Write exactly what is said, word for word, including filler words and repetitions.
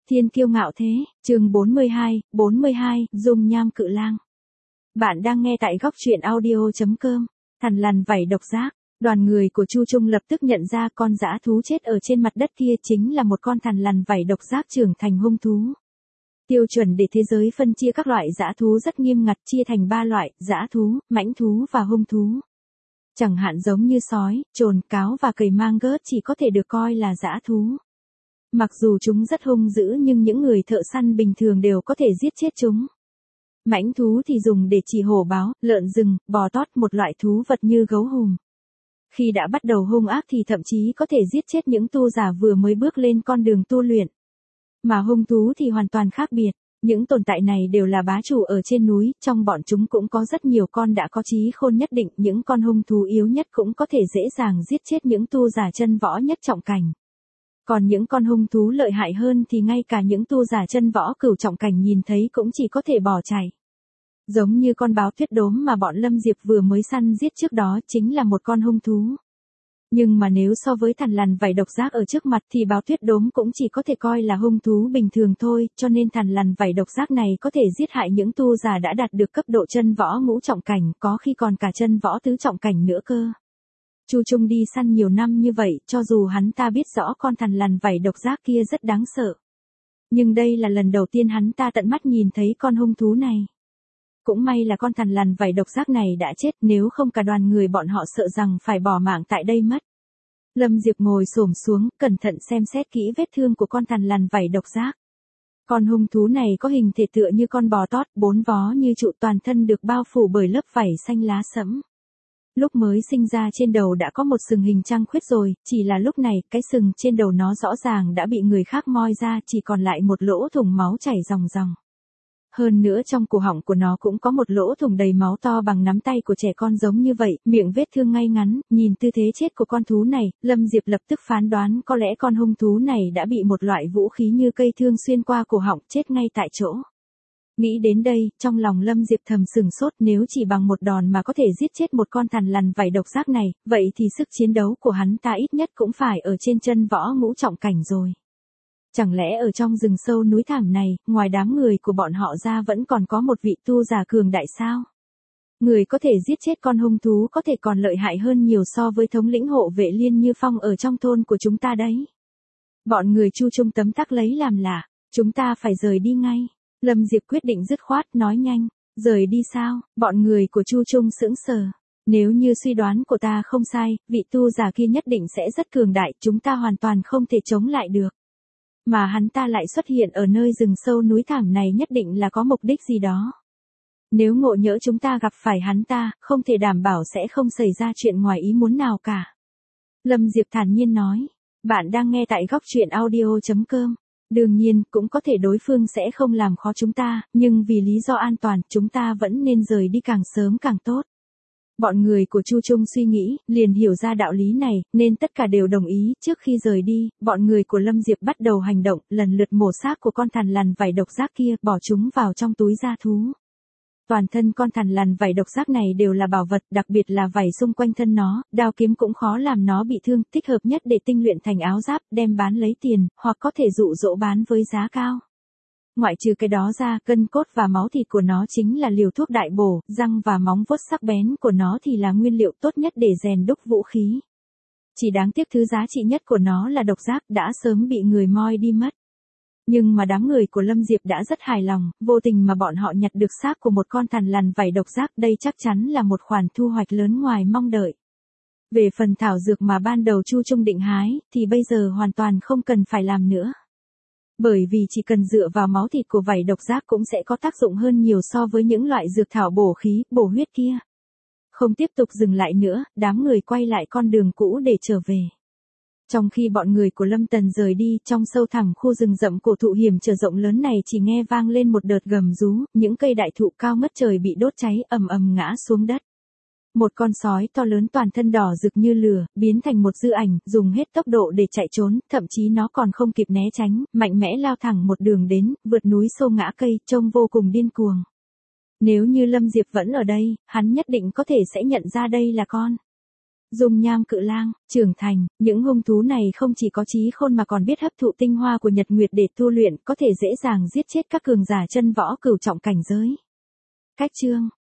Thiên kiêu ngạo thế, chương bốn mươi hai, bốn mươi hai, dung nham cự lang. Bạn đang nghe tại góc truyện audio chấm com, thằn lằn vảy độc giác. Đoàn người của Chu Trung lập tức nhận ra con dã thú chết ở trên mặt đất kia chính là một con thằn lằn vảy độc giác trưởng thành hung thú. Tiêu chuẩn để thế giới phân chia các loại dã thú rất nghiêm ngặt, chia thành ba loại: dã thú, mãnh thú và hung thú. Chẳng hạn giống như sói, trồn, cáo và cầy mang gớt chỉ có thể được coi là dã thú. Mặc dù chúng rất hung dữ nhưng những người thợ săn bình thường đều có thể giết chết chúng. Mãnh thú thì dùng để chỉ hổ báo, lợn rừng, bò tót, một loại thú vật như gấu hùm. Khi đã bắt đầu hung ác thì thậm chí có thể giết chết những tu giả vừa mới bước lên con đường tu luyện. Mà hung thú thì hoàn toàn khác biệt. Những tồn tại này đều là bá chủ ở trên núi, trong bọn chúng cũng có rất nhiều con đã có trí khôn nhất định, những con hung thú yếu nhất cũng có thể dễ dàng giết chết những tu giả chân võ nhất trọng cảnh. Còn những con hung thú lợi hại hơn thì ngay cả những tu giả chân võ cửu trọng cảnh nhìn thấy cũng chỉ có thể bỏ chạy. Giống như con báo tuyết đốm mà bọn Lâm Diệp vừa mới săn giết trước đó chính là một con hung thú. Nhưng mà nếu so với thằn lằn vảy độc giác ở trước mặt thì báo tuyết đốm cũng chỉ có thể coi là hung thú bình thường thôi, cho nên thằn lằn vảy độc giác này có thể giết hại những tu giả đã đạt được cấp độ chân võ ngũ trọng cảnh, có khi còn cả chân võ tứ trọng cảnh nữa cơ. Chu Trung đi săn nhiều năm như vậy, cho dù hắn ta biết rõ con thằn lằn vảy độc giác kia rất đáng sợ. Nhưng đây là lần đầu tiên hắn ta tận mắt nhìn thấy con hung thú này. Cũng may là con thằn lằn vảy độc giác này đã chết, nếu không cả đoàn người bọn họ sợ rằng phải bỏ mạng tại đây mất. Lâm Diệp ngồi xổm xuống, cẩn thận xem xét kỹ vết thương của con thằn lằn vảy độc giác. Con hung thú này có hình thể tựa như con bò tót, bốn vó như trụ, toàn thân được bao phủ bởi lớp vảy xanh lá sẫm. Lúc mới sinh ra trên đầu đã có một sừng hình trăng khuyết rồi, chỉ là lúc này cái sừng trên đầu nó rõ ràng đã bị người khác moi ra, chỉ còn lại một lỗ thủng máu chảy ròng ròng. Hơn nữa trong cổ họng của nó cũng có một lỗ thủng đầy máu to bằng nắm tay của trẻ con giống như vậy, miệng vết thương ngay ngắn. Nhìn tư thế chết của con thú này, Lâm Diệp lập tức phán đoán có lẽ con hung thú này đã bị một loại vũ khí như cây thương xuyên qua cổ họng, chết ngay tại chỗ. Nghĩ đến đây, trong lòng Lâm Diệp thầm sừng sốt, nếu chỉ bằng một đòn mà có thể giết chết một con thằn lằn vảy độc giác này, vậy thì sức chiến đấu của hắn ta ít nhất cũng phải ở trên chân võ ngũ trọng cảnh rồi. Chẳng lẽ ở trong rừng sâu núi thảm này, ngoài đám người của bọn họ ra vẫn còn có một vị tu giả cường đại sao? Người có thể giết chết con hung thú có thể còn lợi hại hơn nhiều so với thống lĩnh hộ vệ Liên Như Phong ở trong thôn của chúng ta đấy. Bọn người Chu Trung tấm tắc lấy làm lạ, chúng ta phải rời đi ngay. Lâm Diệp quyết định dứt khoát, nói nhanh. Rời đi sao? Bọn người của Chu Trung sững sờ. Nếu như suy đoán của ta không sai, vị tu giả kia nhất định sẽ rất cường đại, chúng ta hoàn toàn không thể chống lại được. Mà hắn ta lại xuất hiện ở nơi rừng sâu núi thảm này nhất định là có mục đích gì đó. Nếu ngộ nhỡ chúng ta gặp phải hắn ta, không thể đảm bảo sẽ không xảy ra chuyện ngoài ý muốn nào cả. Lâm Diệp thản nhiên nói. Bạn đang nghe tại góc truyện audio chấm com. Đương nhiên, cũng có thể đối phương sẽ không làm khó chúng ta, nhưng vì lý do an toàn, chúng ta vẫn nên rời đi càng sớm càng tốt. Bọn người của Chu Trung suy nghĩ, liền hiểu ra đạo lý này, nên tất cả đều đồng ý. Trước khi rời đi, bọn người của Lâm Diệp bắt đầu hành động, lần lượt mổ xác của con thằn lằn vảy độc giác kia, bỏ chúng vào trong túi da thú. Toàn thân con thằn lằn vảy độc giác này đều là bảo vật, đặc biệt là vảy xung quanh thân nó, đao kiếm cũng khó làm nó bị thương, thích hợp nhất để tinh luyện thành áo giáp, đem bán lấy tiền, hoặc có thể dụ dỗ bán với giá cao. Ngoại trừ cái đó ra, gân cốt và máu thịt của nó chính là liều thuốc đại bổ, răng và móng vuốt sắc bén của nó thì là nguyên liệu tốt nhất để rèn đúc vũ khí. Chỉ đáng tiếc thứ giá trị nhất của nó là độc giác, đã sớm bị người moi đi mất. Nhưng mà đám người của Lâm Diệp đã rất hài lòng, vô tình mà bọn họ nhặt được xác của một con thằn lằn vảy độc giác, đây chắc chắn là một khoản thu hoạch lớn ngoài mong đợi. Về phần thảo dược mà ban đầu Chu Trung định hái, thì bây giờ hoàn toàn không cần phải làm nữa. Bởi vì chỉ cần dựa vào máu thịt của vảy độc giác cũng sẽ có tác dụng hơn nhiều so với những loại dược thảo bổ khí, bổ huyết kia. Không tiếp tục dừng lại nữa, đám người quay lại con đường cũ để trở về. Trong khi bọn người của Lâm Tần rời đi, trong sâu thẳm khu rừng rậm cổ thụ hiểm trở rộng lớn này chỉ nghe vang lên một đợt gầm rú, những cây đại thụ cao ngất trời bị đốt cháy ầm ầm ngã xuống đất. Một con sói to lớn toàn thân đỏ rực như lửa, biến thành một dư ảnh, dùng hết tốc độ để chạy trốn, thậm chí nó còn không kịp né tránh, mạnh mẽ lao thẳng một đường đến, vượt núi xô ngã cây, trông vô cùng điên cuồng. Nếu như Lâm Diệp vẫn ở đây, hắn nhất định có thể sẽ nhận ra đây là con Dung nham cự lang, trưởng thành, những hung thú này không chỉ có trí khôn mà còn biết hấp thụ tinh hoa của nhật nguyệt để tu luyện, có thể dễ dàng giết chết các cường giả chân võ cửu trọng cảnh giới. Cách chương